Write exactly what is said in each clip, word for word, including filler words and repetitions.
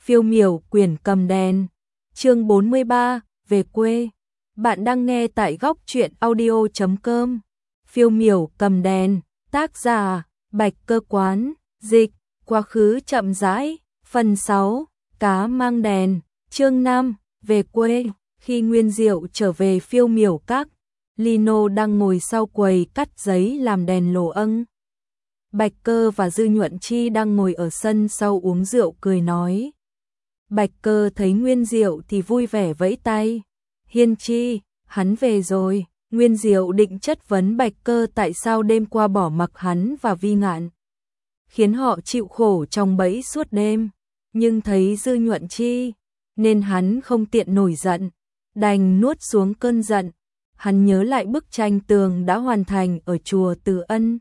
Phiêu miểu quyển cầm đèn. Chương bốn mươi ba, về quê. Bạn đang nghe tại góc truyện audio chấm com. Phiêu miểu cầm đèn, tác giả Bạch Cơ Quán, dịch Quá khứ chậm rãi, phần sáu, cá mang đèn. Chương năm, về quê. Khi Nguyên Diệu trở về Phiêu miểu các, Lino đang ngồi sau quầy cắt giấy làm đèn lồ âng. Bạch Cơ và Dư Nhuận Chi đang ngồi ở sân sau uống rượu cười nói. Bạch Cơ thấy Nguyên Diệu thì vui vẻ vẫy tay. Hiên Chi, hắn về rồi. Nguyên Diệu định chất vấn Bạch Cơ tại sao đêm qua bỏ mặc hắn và Vi Ngạn, khiến họ chịu khổ trong bẫy suốt đêm. Nhưng thấy Dư Nhuận Chi, nên hắn không tiện nổi giận, đành nuốt xuống cơn giận. Hắn nhớ lại bức tranh tường đã hoàn thành ở chùa Từ Ân.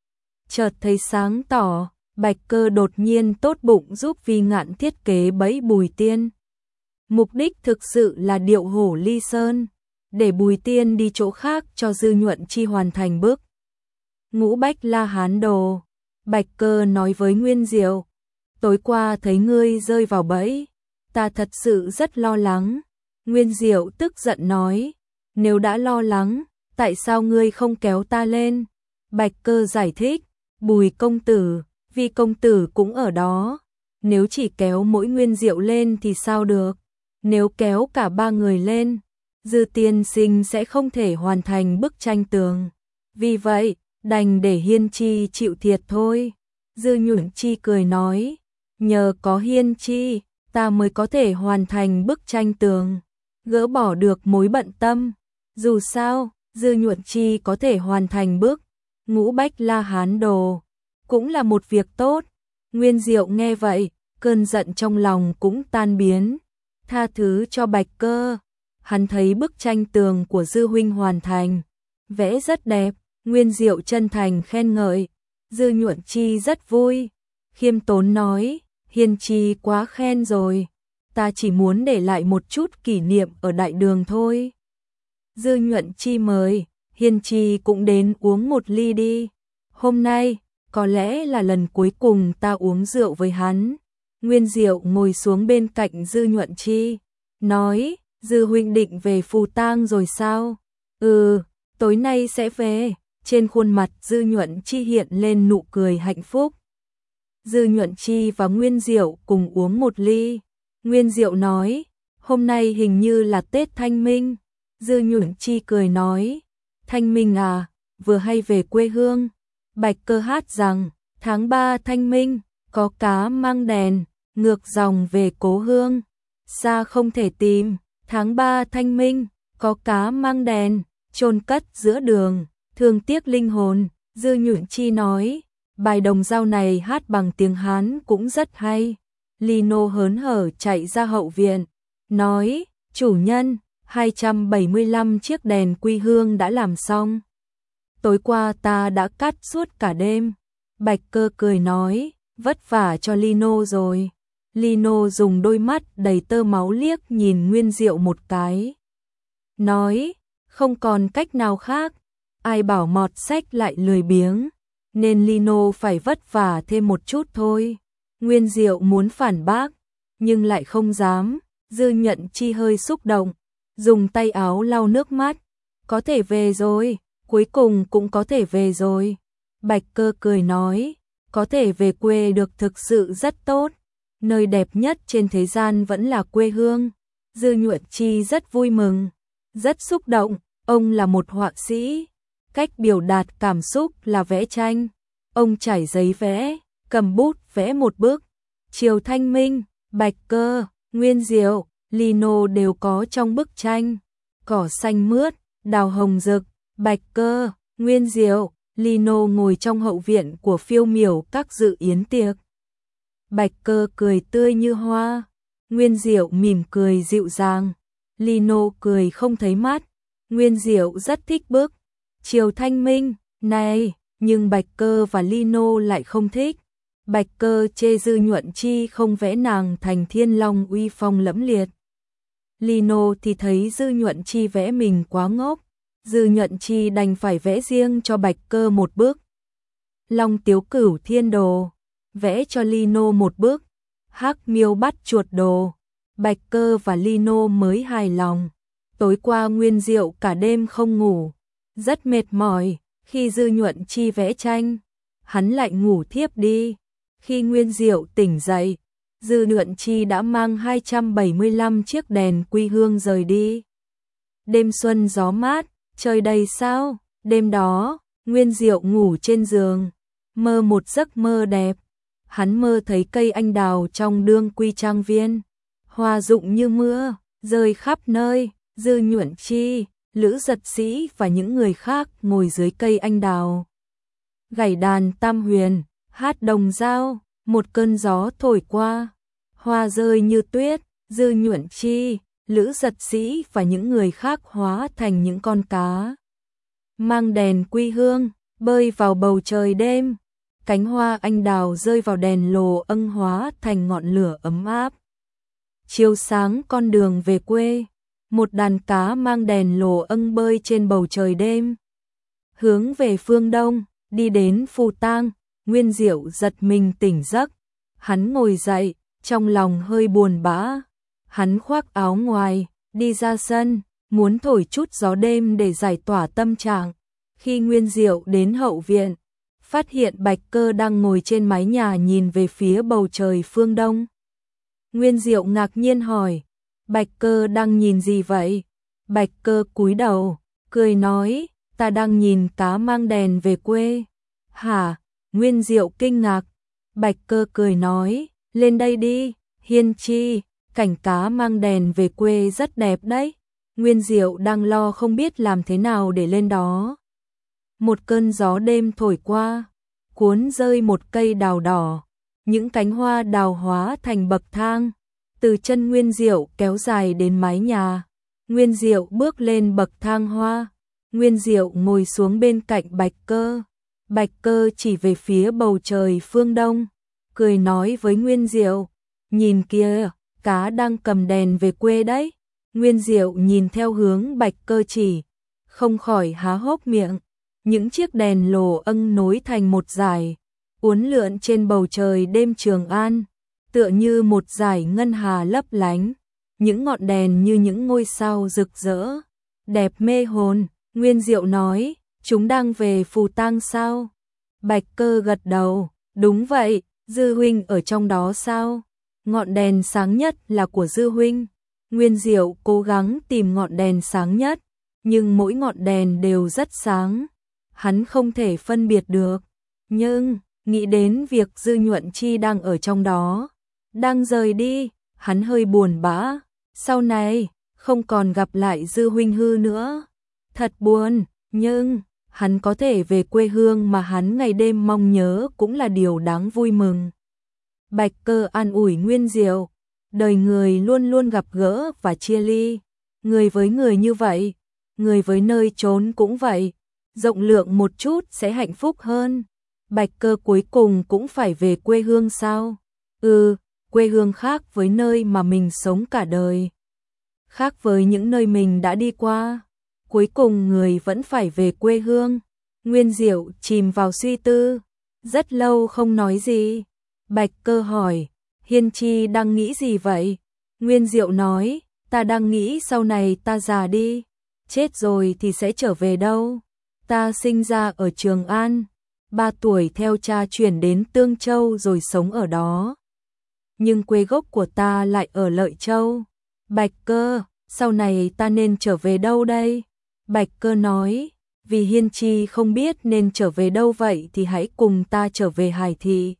Chợt thấy sáng tỏ, Bạch Cơ đột nhiên tốt bụng giúp Vi Ngạn thiết kế bẫy Bùi Tiên. Mục đích thực sự là điệu hổ ly sơn, để Bùi Tiên đi chỗ khác cho Dư Nhuận Chi hoàn thành bước Ngũ Bách La Hán Đồ. Bạch Cơ nói với Nguyên Diệu, tối qua thấy ngươi rơi vào bẫy, ta thật sự rất lo lắng. Nguyên Diệu tức giận nói, nếu đã lo lắng, tại sao ngươi không kéo ta lên? Bạch Cơ giải thích, Bùi công tử, Vi công tử cũng ở đó, nếu chỉ kéo mỗi Nguyên Diệu lên thì sao được? Nếu kéo cả ba người lên, Dư tiên sinh sẽ không thể hoàn thành bức tranh tường. Vì vậy, đành để Hiên Chi chịu thiệt thôi. Dư Nhuận Chi cười nói, nhờ có Hiên Chi, ta mới có thể hoàn thành bức tranh tường, gỡ bỏ được mối bận tâm. Dù sao, Dư Nhuận Chi có thể hoàn thành bức Ngũ Bách La Hán Đồ, cũng là một việc tốt. Nguyên Diệu nghe vậy, cơn giận trong lòng cũng tan biến, tha thứ cho Bạch Cơ. Hắn thấy bức tranh tường của Dư huynh hoàn thành, vẽ rất đẹp. Nguyên Diệu chân thành khen ngợi. Dư Nhuận Chi rất vui, khiêm tốn nói, Hiên Chi quá khen rồi, ta chỉ muốn để lại một chút kỷ niệm ở đại đường thôi. Dư Nhuận Chi mời, Hiên Chi cũng đến uống một ly đi. Hôm nay, có lẽ là lần cuối cùng ta uống rượu với hắn. Nguyên Diệu ngồi xuống bên cạnh Dư Nhuận Chi, nói, Dư huynh định về Phù Tang rồi sao? Ừ, tối nay sẽ về. Trên khuôn mặt Dư Nhuận Chi hiện lên nụ cười hạnh phúc. Dư Nhuận Chi và Nguyên Diệu cùng uống một ly. Nguyên Diệu nói, hôm nay hình như là Tết Thanh Minh. Dư Nhuận Chi cười nói, Thanh Minh à, vừa hay về quê hương. Bạch Cơ hát rằng, tháng ba Thanh Minh, có cá mang đèn, ngược dòng về cố hương. Xa không thể tìm, tháng ba Thanh Minh, có cá mang đèn, chôn cất giữa đường, thương tiếc linh hồn. Dư Nhuận Chi nói, bài đồng dao này hát bằng tiếng Hán cũng rất hay. Lino hớn hở chạy ra hậu viện, nói, chủ nhân, hai trăm bảy mươi lăm chiếc đèn quy hương đã làm xong. Tối qua ta đã cắt suốt cả đêm. Bạch Cơ cười nói, vất vả cho Lino rồi. Lino dùng đôi mắt đầy tơ máu liếc nhìn Nguyên Diệu một cái, nói, không còn cách nào khác. Ai bảo mọt sách lại lười biếng, nên Lino phải vất vả thêm một chút thôi. Nguyên Diệu muốn phản bác, nhưng lại không dám. Dư Nhuận Chi hơi xúc động, dùng tay áo lau nước mắt. Có thể về rồi, cuối cùng cũng có thể về rồi. Bạch Cơ cười nói, có thể về quê được thực sự rất tốt. Nơi đẹp nhất trên thế gian vẫn là quê hương. Dư Nhuận Chi rất vui mừng, rất xúc động. Ông là một họa sĩ, cách biểu đạt cảm xúc là vẽ tranh. Ông trải giấy vẽ, cầm bút vẽ một bức. Chiều Thanh Minh, Bạch Cơ, Nguyên Diệu, Lino đều có trong bức tranh. Cỏ xanh mướt, đào hồng rực. Bạch Cơ, Nguyên Diệu, Lino ngồi trong hậu viện của Phiêu miểu các dự yến tiệc. Bạch Cơ cười tươi như hoa, Nguyên Diệu mỉm cười dịu dàng, Lino cười không thấy mắt. Nguyên Diệu rất thích bức Chiều Thanh Minh này, nhưng Bạch Cơ và Lino lại không thích. Bạch Cơ chê Dư Nhuận Chi không vẽ nàng thành thiên long uy phong lẫm liệt. Lino thì thấy Dư Nhuận Chi vẽ mình quá ngốc. Dư Nhuận Chi đành phải vẽ riêng cho Bạch Cơ một bức Long Tiếu Cửu Thiên Đồ, vẽ cho Lino một bức Hắc Miêu bắt chuột đồ, Bạch Cơ và Lino mới hài lòng. Tối qua Nguyên Diệu cả đêm không ngủ, rất mệt mỏi, khi Dư Nhuận Chi vẽ tranh, hắn lại ngủ thiếp đi. Khi Nguyên Diệu tỉnh dậy, Dư Nhuận Chi đã mang hai trăm bảy mươi lăm chiếc đèn quy hương rời đi. Đêm xuân gió mát, trời đầy sao, đêm đó, Nguyên Diệu ngủ trên giường, mơ một giấc mơ đẹp. Hắn mơ thấy cây anh đào trong đương quy trang viên, hoa rụng như mưa, rơi khắp nơi. Dư Nhuận Chi, Lữ Giật Sĩ và những người khác ngồi dưới cây anh đào, gảy đàn tam huyền, hát đồng dao. Một cơn gió thổi qua, hoa rơi như tuyết. Dư Nhuận Chi, Lữ Giật Sĩ và những người khác hóa thành những con cá, mang đèn quy hương, bơi vào bầu trời đêm. Cánh hoa anh đào rơi vào đèn lồ âng hóa thành ngọn lửa ấm áp, chiếu sáng con đường về quê. Một đàn cá mang đèn lồ âng bơi trên bầu trời đêm, hướng về phương đông, đi đến Phù Tang. Nguyên Diệu giật mình tỉnh giấc, hắn ngồi dậy, trong lòng hơi buồn bã. Hắn khoác áo ngoài, đi ra sân, muốn thổi chút gió đêm để giải tỏa tâm trạng. Khi Nguyên Diệu đến hậu viện, phát hiện Bạch Cơ đang ngồi trên mái nhà nhìn về phía bầu trời phương đông. Nguyên Diệu ngạc nhiên hỏi, Bạch Cơ đang nhìn gì vậy? Bạch Cơ cúi đầu, cười nói, ta đang nhìn cá mang đèn về quê. Hả? Nguyên Diệu kinh ngạc. Bạch Cơ cười nói, lên đây đi, Hiên Chi, cảnh cá mang đèn về quê rất đẹp đấy. Nguyên Diệu đang lo không biết làm thế nào để lên đó. Một cơn gió đêm thổi qua, cuốn rơi một cây đào đỏ, những cánh hoa đào hóa thành bậc thang, từ chân Nguyên Diệu kéo dài đến mái nhà. Nguyên Diệu bước lên bậc thang hoa, Nguyên Diệu ngồi xuống bên cạnh Bạch Cơ. Bạch Cơ chỉ về phía bầu trời phương đông, cười nói với Nguyên Diệu, nhìn kìa, cá đang cầm đèn về quê đấy. Nguyên Diệu nhìn theo hướng Bạch Cơ chỉ, không khỏi há hốc miệng. Những chiếc đèn lồ âng nối thành một dải, uốn lượn trên bầu trời đêm Trường An, tựa như một dải ngân hà lấp lánh. Những ngọn đèn như những ngôi sao rực rỡ, đẹp mê hồn. Nguyên Diệu nói, chúng đang về Phù Tang sao? Bạch Cơ gật đầu, đúng vậy, Dư huynh ở trong đó sao? Ngọn đèn sáng nhất là của Dư huynh. Nguyên Diệu cố gắng tìm ngọn đèn sáng nhất, nhưng mỗi ngọn đèn đều rất sáng, hắn không thể phân biệt được. Nhưng, nghĩ đến việc Dư Nhuận Chi đang ở trong đó, đang rời đi, hắn hơi buồn bã. Sau này, không còn gặp lại Dư huynh hư nữa. Thật buồn, nhưng hắn có thể về quê hương mà hắn ngày đêm mong nhớ cũng là điều đáng vui mừng. Bạch Cơ an ủi Nguyên Diệu, đời người luôn luôn gặp gỡ và chia ly, người với người như vậy, người với nơi trốn cũng vậy, rộng lượng một chút sẽ hạnh phúc hơn. Bạch Cơ cuối cùng cũng phải về quê hương sao? Ừ, quê hương khác với nơi mà mình sống cả đời, khác với những nơi mình đã đi qua. Cuối cùng người vẫn phải về quê hương. Nguyên Diệu chìm vào suy tư, rất lâu không nói gì. Bạch Cơ hỏi, Hiên Chi đang nghĩ gì vậy? Nguyên Diệu nói, ta đang nghĩ sau này ta già đi, chết rồi thì sẽ trở về đâu? Ta sinh ra ở Trường An, ba tuổi theo cha chuyển đến Tương Châu rồi sống ở đó. Nhưng quê gốc của ta lại ở Lợi Châu. Bạch Cơ, sau này ta nên trở về đâu đây? Bạch Cơ nói, vì Hiên Chi không biết nên trở về đâu vậy thì hãy cùng ta trở về Hải Thị.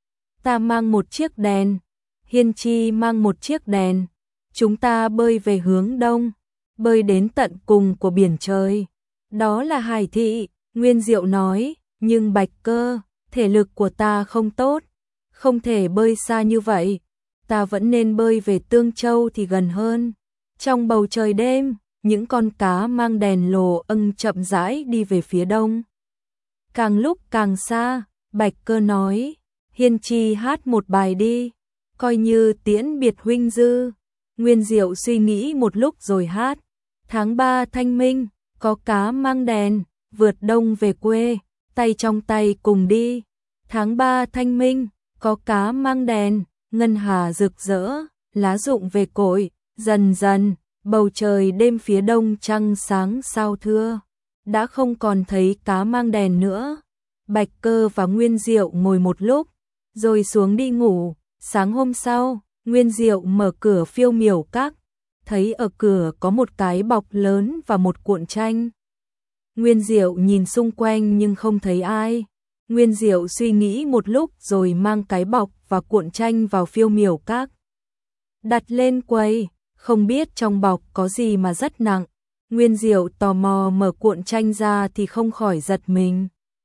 Ta mang một chiếc đèn, Hiên Chi mang một chiếc đèn, chúng ta bơi về hướng đông, bơi đến tận cùng của biển trời. Đó là Hải Thị. Nguyên Diệu nói, nhưng Bạch Cơ, thể lực của ta không tốt, không thể bơi xa như vậy, ta vẫn nên bơi về Tương Châu thì gần hơn. Trong bầu trời đêm, những con cá mang đèn lồ âng chậm rãi đi về phía đông. Càng lúc càng xa, Bạch Cơ nói, Hiên Chi hát một bài đi, coi như tiễn biệt huynh Dư. Nguyên Diệu suy nghĩ một lúc rồi hát, tháng ba thanh minh, có cá mang đèn, vượt đông về quê, tay trong tay cùng đi. Tháng ba thanh minh, có cá mang đèn, ngân hà rực rỡ, lá rụng về cội, dần dần, bầu trời đêm phía đông trăng sáng sao thưa, đã không còn thấy cá mang đèn nữa. Bạch Cơ và Nguyên Diệu ngồi một lúc, rồi xuống đi ngủ. Sáng hôm sau, Nguyên Diệu mở cửa Phiêu Miểu Các, thấy ở cửa có một cái bọc lớn và một cuộn tranh. Nguyên Diệu nhìn xung quanh nhưng không thấy ai. Nguyên Diệu suy nghĩ một lúc rồi mang cái bọc và cuộn tranh vào Phiêu Miểu Các, đặt lên quầy, không biết trong bọc có gì mà rất nặng. Nguyên Diệu tò mò mở cuộn tranh ra thì không khỏi giật mình.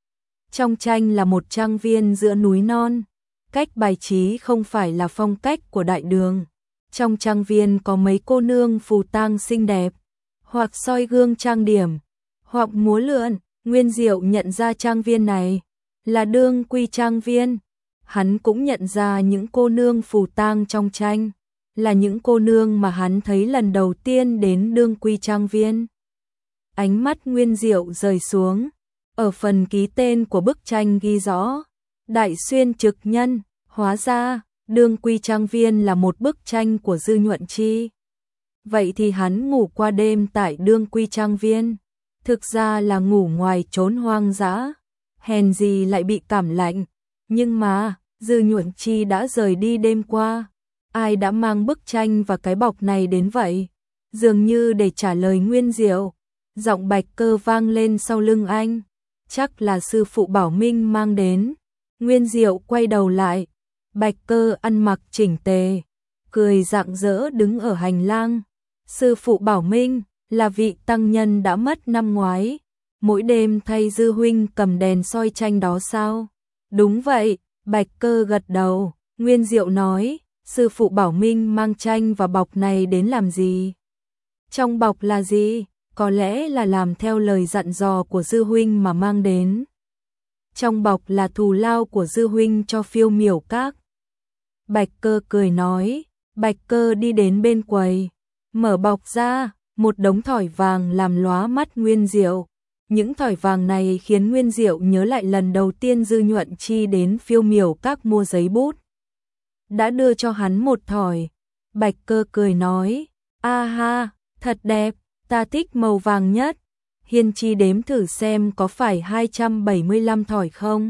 Trong tranh là một trang viên giữa núi non, cách bài trí không phải là phong cách của đại đường. Trong trang viên có mấy cô nương phù tang xinh đẹp, hoặc soi gương trang điểm, hoặc múa lượn. Nguyên Diệu nhận ra trang viên này là Đương Quy trang viên. Hắn cũng nhận ra những cô nương phù tang trong tranh là những cô nương mà hắn thấy lần đầu tiên đến Đương Quy trang viên. Ánh mắt Nguyên Diệu rời xuống, ở phần ký tên của bức tranh ghi rõ Đại Xuyên Trực Nhân. Hóa ra Đương Quy trang viên là một bức tranh của Dư Nhuận Chi. Vậy thì hắn ngủ qua đêm tại Đương Quy trang viên, thực ra là ngủ ngoài trốn hoang dã, hèn gì lại bị cảm lạnh. Nhưng mà Dư Nhuận Chi đã rời đi đêm qua, ai đã mang bức tranh và cái bọc này đến vậy? Dường như để trả lời Nguyên Diệu, giọng Bạch Cơ vang lên sau lưng anh, chắc là sư phụ Bảo Minh mang đến. Nguyên Diệu quay đầu lại, Bạch Cơ ăn mặc chỉnh tề, cười rạng rỡ đứng ở hành lang. Sư phụ Bảo Minh là vị tăng nhân đã mất năm ngoái, mỗi đêm thay Dư huynh cầm đèn soi tranh đó sao? Đúng vậy, Bạch Cơ gật đầu. Nguyên Diệu nói, sư phụ Bảo Minh mang tranh và bọc này đến làm gì? Trong bọc là gì? Có lẽ là làm theo lời dặn dò của Dư huynh mà mang đến. Trong bọc là thù lao của Dư huynh cho Phiêu Miểu Các. Bạch Cơ cười nói. Bạch Cơ đi đến bên quầy, mở bọc ra, một đống thỏi vàng làm lóa mắt Nguyên Diệu. Những thỏi vàng này khiến Nguyên Diệu nhớ lại lần đầu tiên Dư Nhuận Chi đến Phiêu Miểu Các mua giấy bút, đã đưa cho hắn một thỏi. Bạch Cơ cười nói, a ha, thật đẹp, ta thích màu vàng nhất. Hiên Chi đếm thử xem có phải hai trăm bảy mươi lăm thỏi không?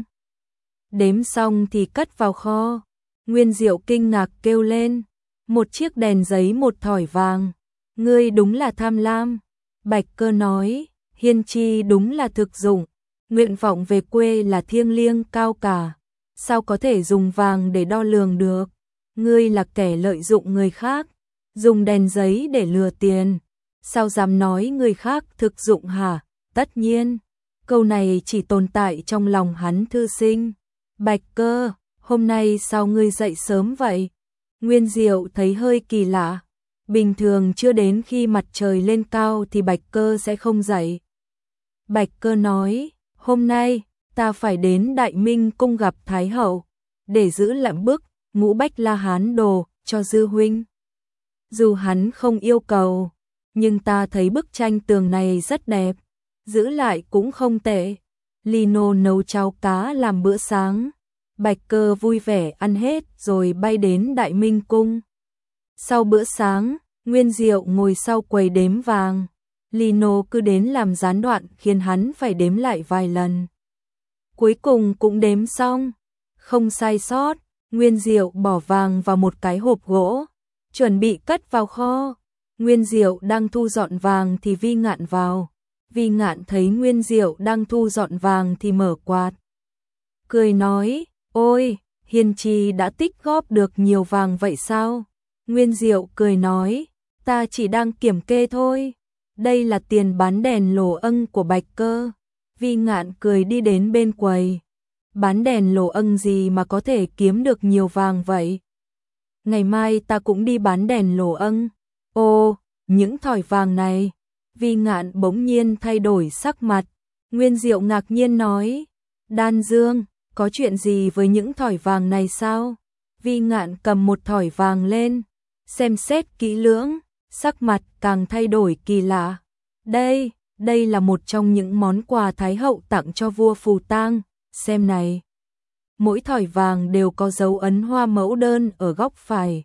Đếm xong thì cất vào kho. Nguyên Diệu kinh ngạc kêu lên, một chiếc đèn giấy một thỏi vàng, ngươi đúng là tham lam. Bạch Cơ nói, Hiên Chi đúng là thực dụng, nguyện vọng về quê là thiêng liêng cao cả, sao có thể dùng vàng để đo lường được? Ngươi là kẻ lợi dụng người khác, dùng đèn giấy để lừa tiền, sao dám nói người khác thực dụng hả? Tất nhiên, câu này chỉ tồn tại trong lòng hắn thư sinh. Bạch Cơ, hôm nay sao ngươi dậy sớm vậy? Nguyên Diệu thấy hơi kỳ lạ, bình thường chưa đến khi mặt trời lên cao thì Bạch Cơ sẽ không dậy. Bạch Cơ nói, hôm nay ta phải đến Đại Minh cung gặp Thái hậu, để giữ lặng bức Ngũ Bách La Hán đồ cho Dư huynh. Dù hắn không yêu cầu, nhưng ta thấy bức tranh tường này rất đẹp, giữ lại cũng không tệ. Lino nấu cháo cá làm bữa sáng. Bạch Cơ vui vẻ ăn hết rồi bay đến Đại Minh cung. Sau bữa sáng, Nguyên Diệu ngồi sau quầy đếm vàng. Lino cứ đến làm gián đoạn khiến hắn phải đếm lại vài lần. Cuối cùng cũng đếm xong, không sai sót. Nguyên Diệu bỏ vàng vào một cái hộp gỗ, chuẩn bị cất vào kho. Nguyên Diệu đang thu dọn vàng thì Vi Ngạn vào. Vi Ngạn thấy Nguyên Diệu đang thu dọn vàng thì mở quạt, cười nói, ôi, Hiên Chi đã tích góp được nhiều vàng vậy sao? Nguyên Diệu cười nói, ta chỉ đang kiểm kê thôi. Đây là tiền bán đèn lồ ân của Bạch Cơ. Vi Ngạn cười đi đến bên quầy. Bán đèn lồ ân gì mà có thể kiếm được nhiều vàng vậy? Ngày mai ta cũng đi bán đèn lồ ân. Ô, những thỏi vàng này. Vi Ngạn bỗng nhiên thay đổi sắc mặt. Nguyên Diệu ngạc nhiên nói, Đan Dương, có chuyện gì với những thỏi vàng này sao? Vi Ngạn cầm một thỏi vàng lên, xem xét kỹ lưỡng, sắc mặt càng thay đổi kỳ lạ. Đây, đây là một trong những món quà Thái hậu tặng cho vua Phù Tang, xem này. mỗi thỏi vàng đều có dấu ấn hoa mẫu đơn ở góc phải.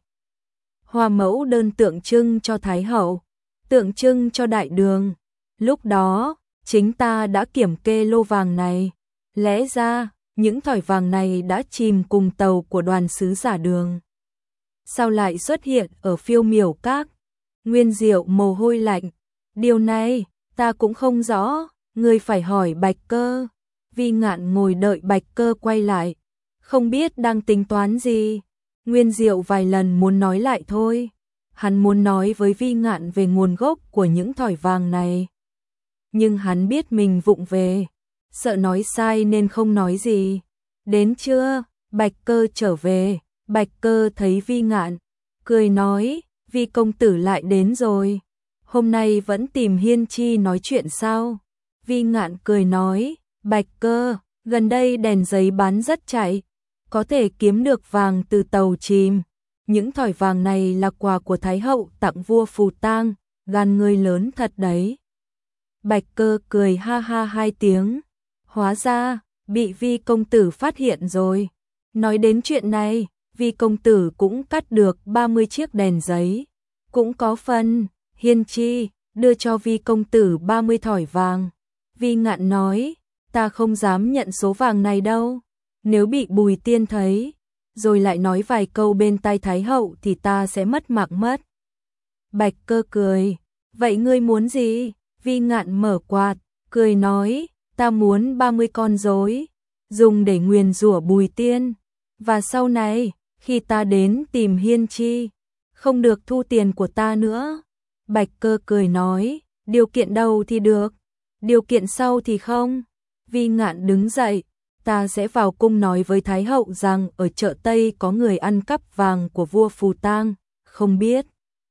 Hoa mẫu đơn tượng trưng cho Thái hậu, tượng trưng cho đại đường. Lúc đó, chính ta đã kiểm kê lô vàng này. Lẽ ra, những thỏi vàng này đã chìm cùng tàu của đoàn sứ giả Đường. Sao lại xuất hiện ở Phiêu Miểu Các? Nguyên Diệu mồ hôi lạnh. Điều này, ta cũng không rõ, ngươi phải hỏi Bạch Cơ. Vi Ngạn ngồi đợi Bạch Cơ quay lại, không biết đang tính toán gì. Nguyên Diệu vài lần muốn nói lại thôi. Hắn muốn nói với Vi Ngạn về nguồn gốc của những thỏi vàng này. Nhưng hắn biết mình vụng về, sợ nói sai nên không nói gì. Đến trưa, Bạch Cơ trở về, Bạch Cơ thấy Vi Ngạn, cười nói, Vi công tử lại đến rồi. Hôm nay vẫn tìm Hiên Chi nói chuyện sao? Vi Ngạn cười nói, Bạch Cơ, gần đây đèn giấy bán rất chạy, có thể kiếm được vàng từ tàu chìm. Những thỏi vàng này là quà của Thái hậu tặng vua Phù Tang, gan ngươi lớn thật đấy. Bạch Cơ cười ha ha hai tiếng, hóa ra, bị Vi công tử phát hiện rồi. Nói đến chuyện này, Vi công tử cũng cắt được ba mươi chiếc đèn giấy, cũng có phần. Hiên Chi đưa cho Vi công tử ba mươi thỏi vàng. Vi Ngạn nói, ta không dám nhận số vàng này đâu, nếu bị Bùi Tiên thấy, rồi lại nói vài câu bên tai Thái hậu thì ta sẽ mất mạng mất. Bạch Cơ cười, vậy ngươi muốn gì? Vi Ngạn mở quạt, cười nói, ta muốn ba mươi con rối, dùng để nguyền rủa Bùi Tiên, và sau này, khi ta đến tìm Hiên Chi, không được thu tiền của ta nữa. Bạch Cơ cười nói, điều kiện đầu thì được, điều kiện sau thì không. Vi Ngạn đứng dậy, ta sẽ vào cung nói với Thái hậu rằng ở chợ Tây có người ăn cắp vàng của vua Phù Tang, không biết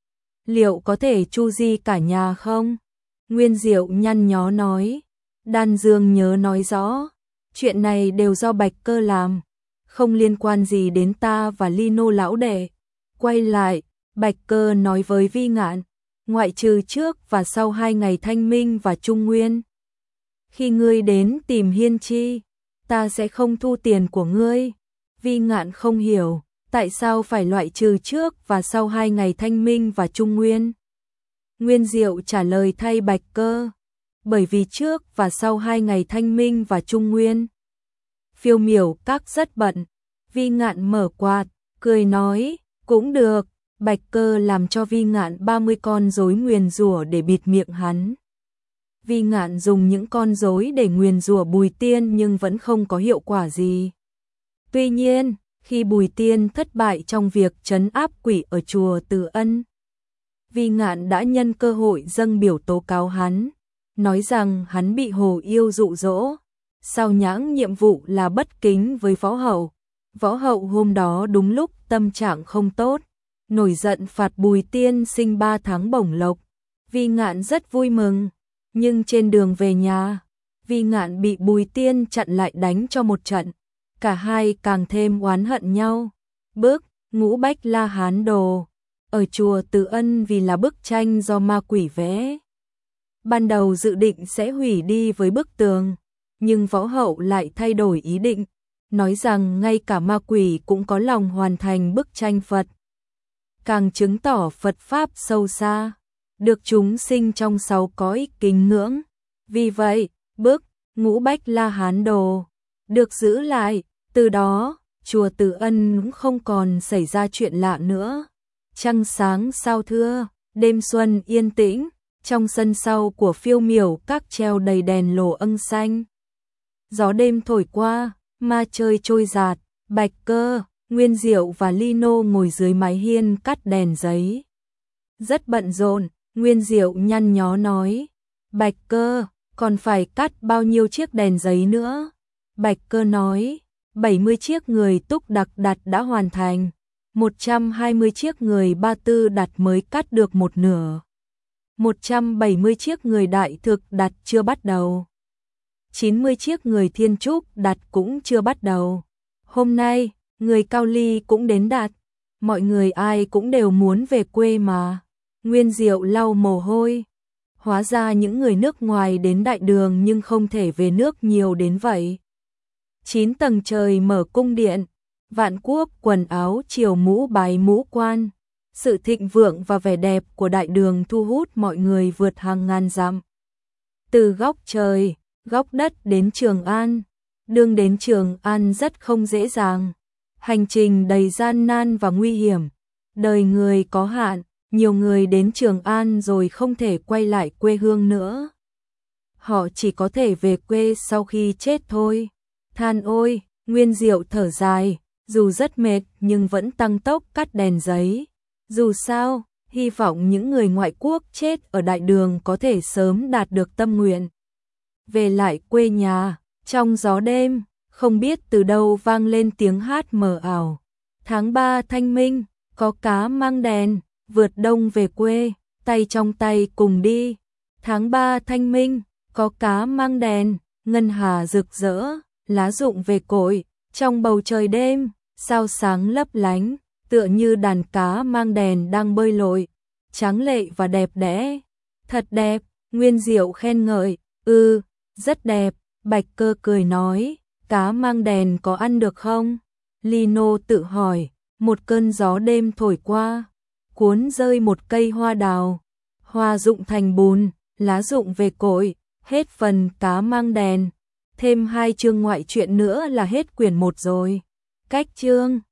liệu có thể chu di cả nhà không? Nguyên Diệu nhăn nhó nói, Đan Dương nhớ nói rõ, chuyện này đều do Bạch Cơ làm, không liên quan gì đến ta và Lino lão đệ. Quay lại, Bạch Cơ nói với Vi Ngạn, ngoại trừ trước và sau hai ngày Thanh Minh và Trung Nguyên, khi ngươi đến tìm Hiên Chi, ta sẽ không thu tiền của ngươi. Vi Ngạn không hiểu, tại sao phải loại trừ trước và sau hai ngày Thanh Minh và Trung Nguyên. Nguyên Diệu trả lời thay Bạch Cơ, bởi vì trước và sau hai ngày Thanh Minh và Trung Nguyên, Phiêu Miểu Các rất bận. Vi Ngạn mở quạt, cười nói, cũng được. Bạch Cơ làm cho Vi Ngạn ba mươi con rối nguyền rủa để bịt miệng hắn. Vi Ngạn dùng những con rối để nguyền rủa Bùi Tiên nhưng vẫn không có hiệu quả gì. Tuy nhiên, khi Bùi Tiên thất bại trong việc trấn áp quỷ ở chùa Từ Ân, Vi Ngạn đã nhân cơ hội dâng biểu tố cáo hắn, nói rằng hắn bị Hồ Yêu dụ dỗ, sao nhãng nhiệm vụ là bất kính với võ hậu. Võ hậu hôm đó đúng lúc tâm trạng không tốt, nổi giận phạt Bùi Tiên sinh ba tháng bổng lộc. Vi Ngạn rất vui mừng, nhưng trên đường về nhà, Vi Ngạn bị Bùi Tiên chặn lại đánh cho một trận, cả hai càng thêm oán hận nhau. Bức Ngũ Bách La Hán Đồ ở chùa Từ Ân vì là bức tranh do ma quỷ vẽ. Ban đầu dự định sẽ hủy đi với bức tường, nhưng võ hậu lại thay đổi ý định, nói rằng ngay cả ma quỷ cũng có lòng hoàn thành bức tranh Phật, càng chứng tỏ Phật Pháp sâu xa, được chúng sinh trong sáu cõi kính ngưỡng. Vì vậy, bức Ngũ Bách La Hán Đồ được giữ lại, từ đó, chùa Từ Ân không còn xảy ra chuyện lạ nữa. Trăng sáng sao thưa, đêm xuân yên tĩnh, trong sân sau của Phiêu Miểu Các treo đầy đèn lồ âng xanh. Gió đêm thổi qua, ma chơi trôi giạt, Bạch Cơ, Nguyên Diệu và Lino ngồi dưới mái hiên cắt đèn giấy. Rất bận rộn, Nguyên Diệu nhăn nhó nói, Bạch Cơ, còn phải cắt bao nhiêu chiếc đèn giấy nữa? Bạch Cơ nói, bảy mươi chiếc người Túc Đặc đặt đã hoàn thành, một trăm hai mươi chiếc người Ba Tư đặt mới cắt được một nửa, một trăm bảy mươi chiếc người Đại Thực đặt chưa bắt đầu, chín mươi chiếc người Thiên Trúc đặt cũng chưa bắt đầu. Hôm nay, người Cao Ly cũng đến đặt, mọi người ai cũng đều muốn về quê mà. Nguyên Diệu lau mồ hôi, hóa ra những người nước ngoài đến đại đường nhưng không thể về nước nhiều đến vậy. Chín tầng trời mở cung điện, vạn quốc quần áo triều mũ bài mũ quan. Sự thịnh vượng và vẻ đẹp của đại đường thu hút mọi người vượt hàng ngàn dặm. Từ góc trời, góc đất đến Trường An, đường đến Trường An rất không dễ dàng. Hành trình đầy gian nan và nguy hiểm. Đời người có hạn, nhiều người đến Trường An rồi không thể quay lại quê hương nữa. Họ chỉ có thể về quê sau khi chết thôi. Than ôi, Nguyên Diệu thở dài, dù rất mệt nhưng vẫn tăng tốc cắt đèn giấy. Dù sao, hy vọng những người ngoại quốc chết ở đại đường có thể sớm đạt được tâm nguyện. Về lại quê nhà, trong gió đêm, không biết từ đâu vang lên tiếng hát mờ ảo. Tháng ba thanh minh, có cá mang đèn, vượt đông về quê, tay trong tay cùng đi. Tháng ba thanh minh, có cá mang đèn, ngân hà rực rỡ, lá rụng về cội, trong bầu trời đêm, sao sáng lấp lánh, tựa như đàn cá mang đèn đang bơi lội, tráng lệ và đẹp đẽ. Thật đẹp, Nguyên Diệu khen ngợi, ư, rất đẹp, Bạch Cơ cười nói, cá mang đèn có ăn được không? Lino tự hỏi, một cơn gió đêm thổi qua, cuốn rơi một cây hoa đào, hoa rụng thành bùn, lá rụng về cội, hết phần cá mang đèn. Thêm hai chương ngoại truyện nữa là hết quyển một rồi. Cách chương